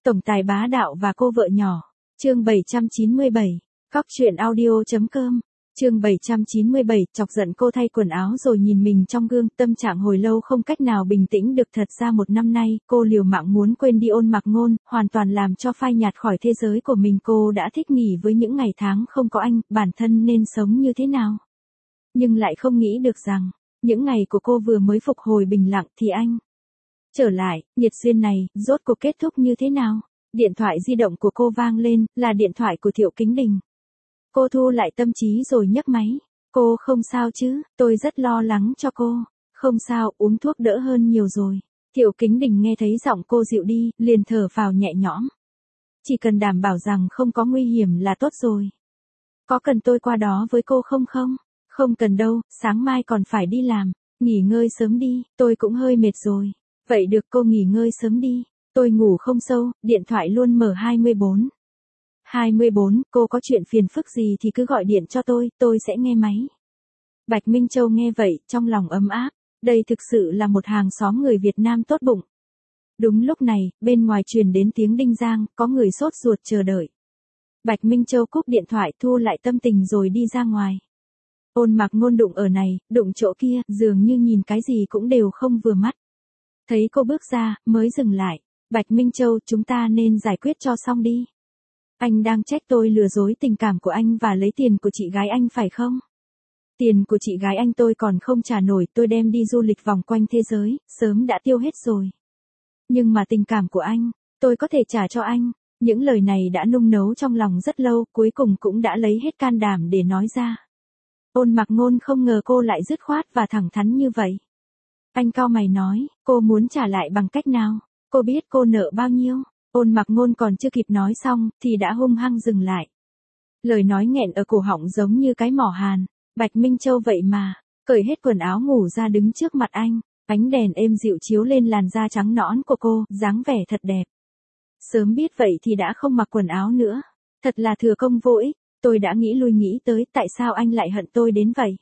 Tổng tài bá đạo và cô vợ nhỏ. Chương 797. Cóc truyện audio.com. Chương 797, chọc giận cô thay quần áo rồi nhìn mình trong gương, tâm trạng hồi lâu không cách nào bình tĩnh được. Thật ra một năm nay, cô liều mạng muốn quên đi Ôn Mặc Ngôn, hoàn toàn làm cho phai nhạt khỏi thế giới của mình. Cô đã thích nghỉ với những ngày tháng không có anh, bản thân nên sống như thế nào. Nhưng lại không nghĩ được rằng, những ngày của cô vừa mới phục hồi bình lặng thì anh trở lại, nhiệt duyên này, rốt cuộc kết thúc như thế nào? Điện thoại di động của cô vang lên, là điện thoại của Thiệu Kính Đình. Cô thu lại tâm trí rồi nhấc máy. Cô không sao chứ, tôi rất lo lắng cho cô. Không sao, uống thuốc đỡ hơn nhiều rồi. Thiệu Kính Đình nghe thấy giọng cô dịu đi, liền thở phào nhẹ nhõm. Chỉ cần đảm bảo rằng không có nguy hiểm là tốt rồi. Có cần tôi qua đó với cô không? Không cần đâu, sáng mai còn phải đi làm. Nghỉ ngơi sớm đi, tôi cũng hơi mệt rồi. Vậy được, cô nghỉ ngơi sớm đi. Tôi ngủ không sâu, điện thoại luôn mở 24. 24, cô có chuyện phiền phức gì thì cứ gọi điện cho tôi sẽ nghe máy. Bạch Minh Châu nghe vậy, trong lòng ấm áp. Đây thực sự là một hàng xóm người Việt Nam tốt bụng. Đúng lúc này, bên ngoài truyền đến tiếng đinh giang, có người sốt ruột chờ đợi. Bạch Minh Châu cúp điện thoại, thu lại tâm tình rồi đi ra ngoài. Ôn Mặc Ngôn đụng ở này, đụng chỗ kia, dường như nhìn cái gì cũng đều không vừa mắt. Thấy cô bước ra, mới dừng lại. Bạch Minh Châu, chúng ta nên giải quyết cho xong đi. Anh đang trách tôi lừa dối tình cảm của anh và lấy tiền của chị gái anh phải không? Tiền của chị gái anh tôi còn không trả nổi, tôi đem đi du lịch vòng quanh thế giới, sớm đã tiêu hết rồi. Nhưng mà tình cảm của anh, tôi có thể trả cho anh. Những lời này đã nung nấu trong lòng rất lâu, cuối cùng cũng đã lấy hết can đảm để nói ra. Ôn Mặc Ngôn không ngờ cô lại dứt khoát và thẳng thắn như vậy. Anh cau mày nói, cô muốn trả lại bằng cách nào? Cô biết cô nợ bao nhiêu? Ôn Mặc Ngôn còn chưa kịp nói xong, thì đã hung hăng dừng lại. Lời nói nghẹn ở cổ họng giống như cái mỏ hàn. Bạch Minh Châu vậy mà, cởi hết quần áo ngủ ra đứng trước mặt anh. Ánh đèn êm dịu chiếu lên làn da trắng nõn của cô, dáng vẻ thật đẹp. Sớm biết vậy thì đã không mặc quần áo nữa. Thật là thừa công vô ích. Tôi đã nghĩ lui nghĩ tới tại sao anh lại hận tôi đến vậy.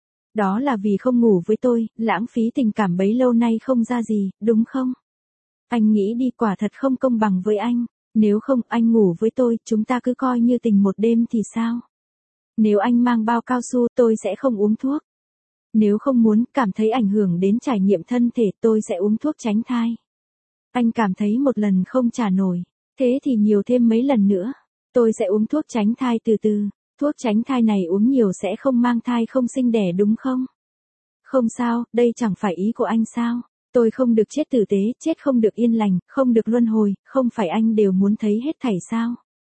Đó là vì không ngủ với tôi, lãng phí tình cảm bấy lâu nay không ra gì, đúng không? Anh nghĩ đi, quả thật không công bằng với anh. Nếu không, anh ngủ với tôi, chúng ta cứ coi như tình một đêm thì sao? Nếu anh mang bao cao su, tôi sẽ không uống thuốc. Nếu không muốn, cảm thấy ảnh hưởng đến trải nghiệm thân thể, tôi sẽ uống thuốc tránh thai. Anh cảm thấy một lần không trả nổi, thế thì nhiều thêm mấy lần nữa. Tôi sẽ uống thuốc tránh thai từ từ. Thuốc tránh thai này uống nhiều sẽ không mang thai không sinh đẻ đúng không? Không sao, đây chẳng phải ý của anh sao? Tôi không được chết tử tế, chết không được yên lành, không được luân hồi, không phải anh đều muốn thấy hết thảy sao?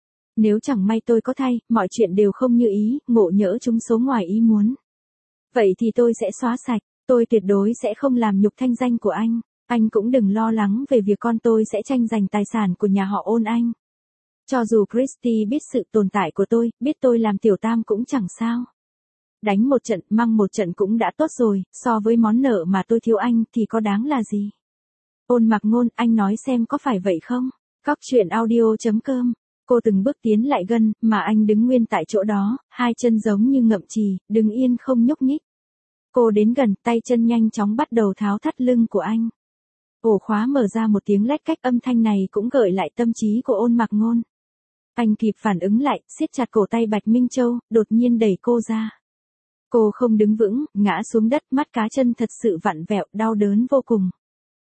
Nếu chẳng may tôi có thai, mọi chuyện đều không như ý, ngộ nhỡ chúng số ngoài ý muốn. Vậy thì tôi sẽ xóa sạch, tôi tuyệt đối sẽ không làm nhục thanh danh của anh. Anh cũng đừng lo lắng về việc con tôi sẽ tranh giành tài sản của nhà họ Ôn anh. Cho dù Christy biết sự tồn tại của tôi, biết tôi làm tiểu tam cũng chẳng sao. Đánh một trận, mang một trận cũng đã tốt rồi, so với món nợ mà tôi thiếu anh thì có đáng là gì. Ôn Mặc Ngôn, anh nói xem có phải vậy không? Cóc truyện audio.com. Cô từng bước tiến lại gần, mà anh đứng nguyên tại chỗ đó, hai chân giống như ngậm chì, đứng yên không nhúc nhích. Cô đến gần, tay chân nhanh chóng bắt đầu tháo thắt lưng của anh. Ổ khóa mở ra một tiếng lách cách, âm thanh này cũng gợi lại tâm trí của Ôn Mặc Ngôn. Anh kịp phản ứng lại, siết chặt cổ tay Bạch Minh Châu, đột nhiên đẩy cô ra. Cô không đứng vững, ngã xuống đất, mắt cá chân thật sự vặn vẹo, đau đớn vô cùng.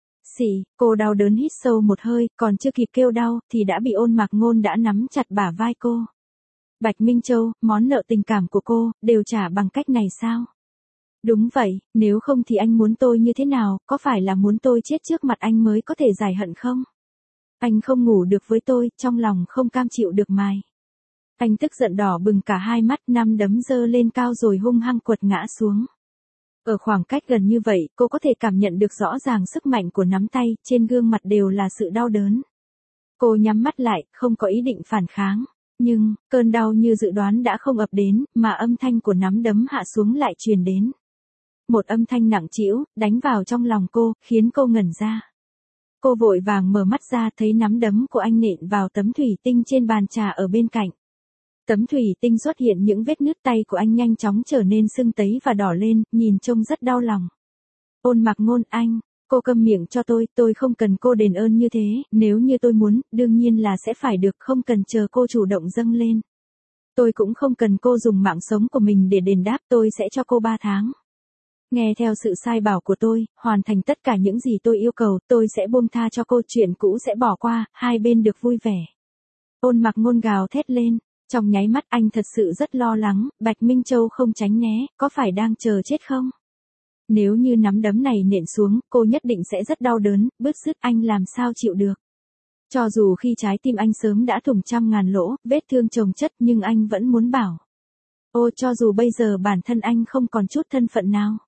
Cô đau đớn hít sâu một hơi, còn chưa kịp kêu đau, thì đã bị Ôn Mặc Ngôn đã nắm chặt bả vai cô. Bạch Minh Châu, món nợ tình cảm của cô, đều trả bằng cách này sao? Đúng vậy, nếu không thì anh muốn tôi như thế nào, có phải là muốn tôi chết trước mặt anh mới có thể giải hận không? Anh không ngủ được với tôi, trong lòng không cam chịu được mài. Anh tức giận đỏ bừng cả hai mắt, nắm đấm giơ lên cao rồi hung hăng quật ngã xuống. Ở khoảng cách gần như vậy, cô có thể cảm nhận được rõ ràng sức mạnh của nắm tay, trên gương mặt đều là sự đau đớn. Cô nhắm mắt lại, không có ý định phản kháng. Nhưng, cơn đau như dự đoán đã không ập đến, mà âm thanh của nắm đấm hạ xuống lại truyền đến. Một âm thanh nặng trĩu, đánh vào trong lòng cô, khiến cô ngẩn ra. Cô vội vàng mở mắt ra, thấy nắm đấm của anh nện vào tấm thủy tinh trên bàn trà ở bên cạnh. Tấm thủy tinh xuất hiện những vết nứt, tay của anh nhanh chóng trở nên sưng tấy và đỏ lên, nhìn trông rất đau lòng. Ôn Mặc Ngôn, anh, Cô câm miệng cho tôi không cần cô đền ơn như thế, nếu như tôi muốn, đương nhiên là sẽ phải được, không cần chờ cô chủ động dâng lên. Tôi cũng không cần cô dùng mạng sống của mình để đền đáp, tôi sẽ cho cô 3 tháng. Nghe theo sự sai bảo của tôi, hoàn thành tất cả những gì tôi yêu cầu, tôi sẽ buông tha cho cô, chuyện cũ sẽ bỏ qua, hai bên được vui vẻ. Ôn Mặc Ngôn gào thét lên, trong nháy mắt anh thật sự rất lo lắng, Bạch Minh Châu không tránh né, có phải đang chờ chết không? Nếu như nắm đấm này nện xuống, cô nhất định sẽ rất đau đớn, bứt rứt, anh làm sao chịu được. Cho dù khi trái tim anh sớm đã thủng trăm ngàn lỗ, vết thương chồng chất nhưng anh vẫn muốn bảo. Ô, cho dù bây giờ bản thân anh không còn chút thân phận nào.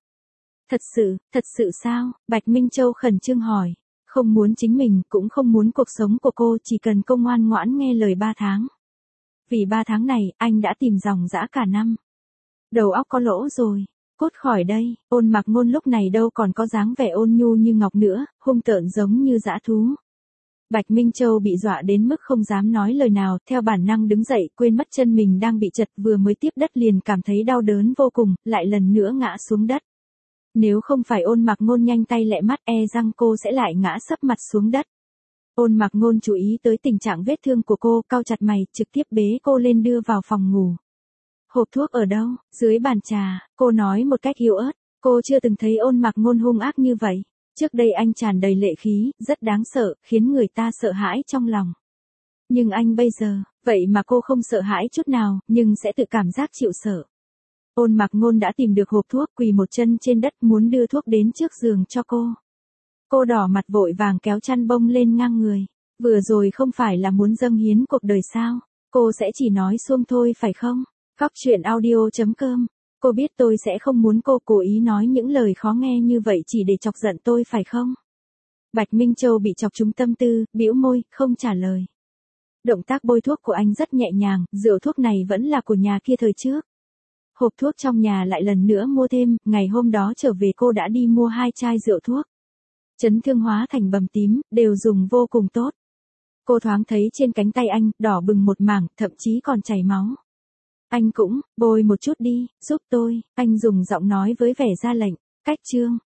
Thật sự sao? Bạch Minh Châu khẩn trương hỏi. Không muốn chính mình, cũng không muốn cuộc sống của cô, chỉ cần cô ngoan ngoãn nghe lời 3 tháng. Vì 3 tháng này, anh đã tìm dòng dã cả năm. Đầu óc có lỗ rồi. Cút khỏi đây, Ôn Mặc Ngôn lúc này đâu còn có dáng vẻ ôn nhu như ngọc nữa, hung tợn giống như dã thú. Bạch Minh Châu bị dọa đến mức không dám nói lời nào, theo bản năng đứng dậy, quên mất chân mình đang bị trật, vừa mới tiếp đất liền cảm thấy đau đớn vô cùng, lại lần nữa ngã xuống đất. Nếu không phải Ôn Mặc Ngôn nhanh tay lẹ mắt, e rằng cô sẽ lại ngã sấp mặt xuống đất. Ôn Mặc Ngôn chú ý tới tình trạng vết thương của cô, cau chặt mày, trực tiếp bế cô lên đưa vào phòng ngủ. Hộp thuốc ở đâu? Dưới bàn trà, cô nói một cách yếu ớt, cô chưa từng thấy Ôn Mặc Ngôn hung ác như vậy. Trước đây anh tràn đầy lệ khí, rất đáng sợ, khiến người ta sợ hãi trong lòng. Nhưng anh bây giờ, vậy mà cô không sợ hãi chút nào, nhưng sẽ tự cảm giác chịu sợ. Ôn Mặc Ngôn đã tìm được hộp thuốc, quỳ một chân trên đất muốn đưa thuốc đến trước giường cho cô. Cô đỏ mặt vội vàng kéo chăn bông lên ngang người. Vừa rồi không phải là muốn dâng hiến cuộc đời sao? Cô sẽ chỉ nói suông thôi phải không? Cóc truyện audio.com. Cô biết tôi sẽ không muốn cô cố ý nói những lời khó nghe như vậy chỉ để chọc giận tôi phải không? Bạch Minh Châu bị chọc trúng tâm tư, bĩu môi, không trả lời. Động tác bôi thuốc của anh rất nhẹ nhàng, rượu thuốc này vẫn là của nhà kia thời trước. Hộp thuốc trong nhà lại lần nữa mua thêm, ngày hôm đó trở về cô đã đi mua 2 chai rượu thuốc. Chấn thương hóa thành bầm tím, đều dùng vô cùng tốt. Cô thoáng thấy trên cánh tay anh, đỏ bừng một mảng, thậm chí còn chảy máu. Anh cũng, bôi một chút đi, giúp tôi, anh dùng giọng nói với vẻ ra lệnh. Cách chương.